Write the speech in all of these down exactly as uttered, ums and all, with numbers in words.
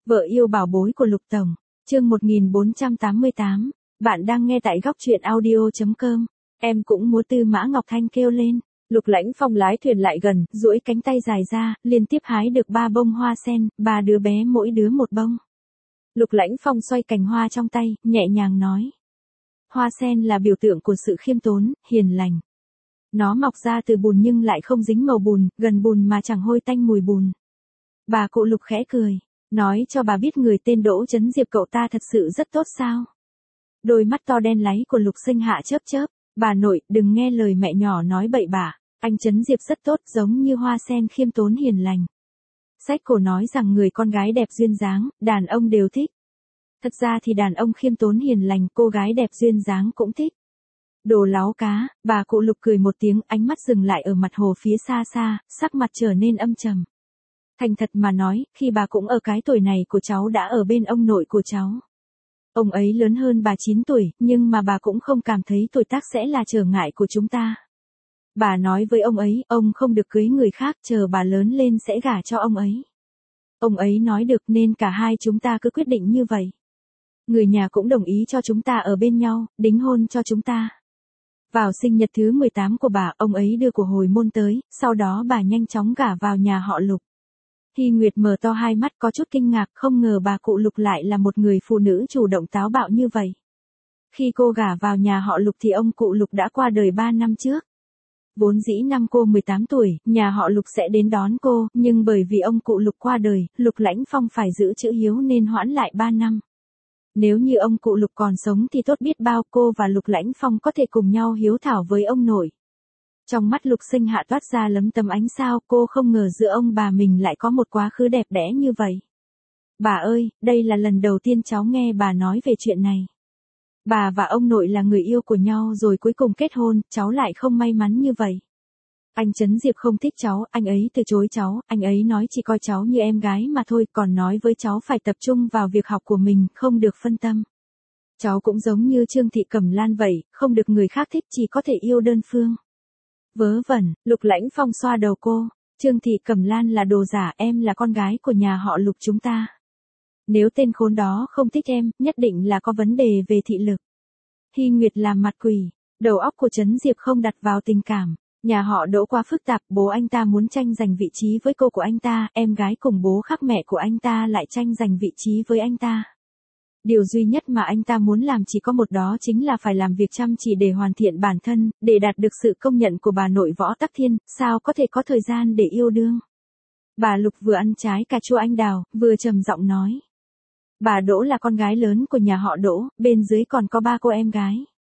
Vợ yêu bảo bối của Lục Tổng, chương một nghìn bốn trăm tám mươi tám, bạn đang nghe tại góc truyện audio chấm com. Em cũng múa Tư Mã Ngọc Thanh kêu lên. Lục Lãnh Phong lái thuyền lại gần, duỗi cánh tay dài ra, liên tiếp hái được ba bông hoa sen, ba đứa bé mỗi đứa một bông. Lục Lãnh Phong xoay cành hoa trong tay, nhẹ nhàng nói. Hoa sen là biểu tượng của sự khiêm tốn, hiền lành. Nó mọc ra từ bùn nhưng lại không dính màu bùn, gần bùn mà chẳng hôi tanh mùi bùn. Bà cụ Lục khẽ cười, nói cho bà biết người tên Đỗ Chấn Diệp cậu ta thật sự rất tốt sao. Đôi mắt to đen láy của Lục Sinh Hạ chớp chớp, bà nội, đừng nghe lời mẹ nhỏ nói bậy bạ, anh Chấn Diệp rất tốt giống như hoa sen khiêm tốn hiền lành. Sách cổ nói rằng người con gái đẹp duyên dáng, đàn ông đều thích. Thật ra thì đàn ông khiêm tốn hiền lành, cô gái đẹp duyên dáng cũng thích. Đồ láo cá, bà cụ Lục cười một tiếng, ánh mắt dừng lại ở mặt hồ phía xa xa, sắc mặt trở nên âm trầm. Thành thật mà nói, khi bà cũng ở cái tuổi này của cháu đã ở bên ông nội của cháu. Ông ấy lớn hơn bà chín tuổi, nhưng mà bà cũng không cảm thấy tuổi tác sẽ là trở ngại của chúng ta. Bà nói với ông ấy, ông không được cưới người khác, chờ bà lớn lên sẽ gả cho ông ấy. Ông ấy nói được nên cả hai chúng ta cứ quyết định như vậy. Người nhà cũng đồng ý cho chúng ta ở bên nhau, đính hôn cho chúng ta. Vào sinh nhật thứ mười tám của bà, ông ấy đưa của hồi môn tới, sau đó bà nhanh chóng gả vào nhà họ Lục. Hy Nguyệt mở to hai mắt có chút kinh ngạc, không ngờ bà cụ Lục lại là một người phụ nữ chủ động táo bạo như vậy. Khi cô gả vào nhà họ Lục thì ông cụ Lục đã qua đời ba năm trước. Vốn dĩ năm cô mười tám tuổi, nhà họ Lục sẽ đến đón cô, nhưng bởi vì ông cụ Lục qua đời, Lục Lãnh Phong phải giữ chữ hiếu nên hoãn lại ba năm. Nếu như ông cụ Lục còn sống thì tốt biết bao, cô và Lục Lãnh Phong có thể cùng nhau hiếu thảo với ông nội. Trong mắt Lục Sinh Hạ toát ra lấm tấm ánh sao, cô không ngờ giữa ông bà mình lại có một quá khứ đẹp đẽ như vậy. Bà ơi, đây là lần đầu tiên cháu nghe bà nói về chuyện này. Bà và ông nội là người yêu của nhau rồi cuối cùng kết hôn, cháu lại không may mắn như vậy. Anh Chấn Diệp không thích cháu, anh ấy từ chối cháu, anh ấy nói chỉ coi cháu như em gái mà thôi, còn nói với cháu phải tập trung vào việc học của mình, không được phân tâm. Cháu cũng giống như Trương Thị Cẩm Lan vậy, không được người khác thích, chỉ có thể yêu đơn phương. Vớ vẩn, Lục Lãnh Phong xoa đầu cô, Trương Thị Cẩm Lan là đồ giả, em là con gái của nhà họ Lục chúng ta. Nếu tên khốn đó không thích em, nhất định là có vấn đề về thị lực. Hy Nguyệt làm mặt quỷ, đầu óc của Chấn Diệp không đặt vào tình cảm, nhà họ Đỗ quá phức tạp, bố anh ta muốn tranh giành vị trí với cô của anh ta, em gái cùng bố khác mẹ của anh ta lại tranh giành vị trí với anh ta. Điều duy nhất mà anh ta muốn làm chỉ có một, đó chính là phải làm việc chăm chỉ để hoàn thiện bản thân, để đạt được sự công nhận của bà nội Võ Tắc Thiên, sao có thể có thời gian để yêu đương. Bà Lục vừa ăn trái cà chua anh đào, vừa trầm giọng nói. Bà Đỗ là con gái lớn của nhà họ Đỗ, bên dưới còn có ba cô em gái.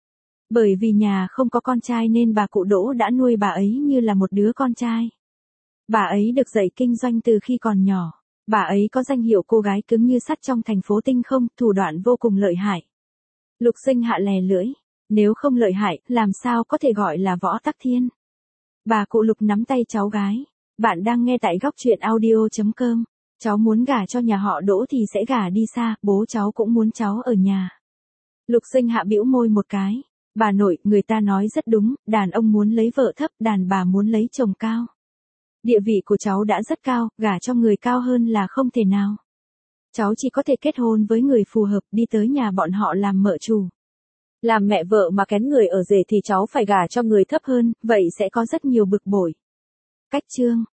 Bởi vì nhà không có con trai nên bà cụ Đỗ đã nuôi bà ấy như là một đứa con trai. Bà ấy được dạy kinh doanh từ khi còn nhỏ. Bà ấy có danh hiệu cô gái cứng như sắt trong thành phố Tinh Không, thủ đoạn vô cùng lợi hại. Lục Sinh Hạ lè lưỡi, nếu không lợi hại, làm sao có thể gọi là Võ Tắc Thiên. Bà cụ Lục nắm tay cháu gái, bạn đang nghe tại góc truyện audio chấm com. Cháu muốn gả cho nhà họ Đỗ thì sẽ gả đi xa, bố cháu cũng muốn cháu ở nhà. Lục Sinh Hạ bĩu môi một cái, bà nội, người ta nói rất đúng, đàn ông muốn lấy vợ thấp, đàn bà muốn lấy chồng cao. Địa vị của cháu đã rất cao, gả cho người cao hơn là không thể nào. Cháu chỉ có thể kết hôn với người phù hợp, đi tới nhà bọn họ làm mợ chủ. Làm mẹ vợ mà kén người ở rể thì cháu phải gả cho người thấp hơn, vậy sẽ có rất nhiều bực bội. Cách chương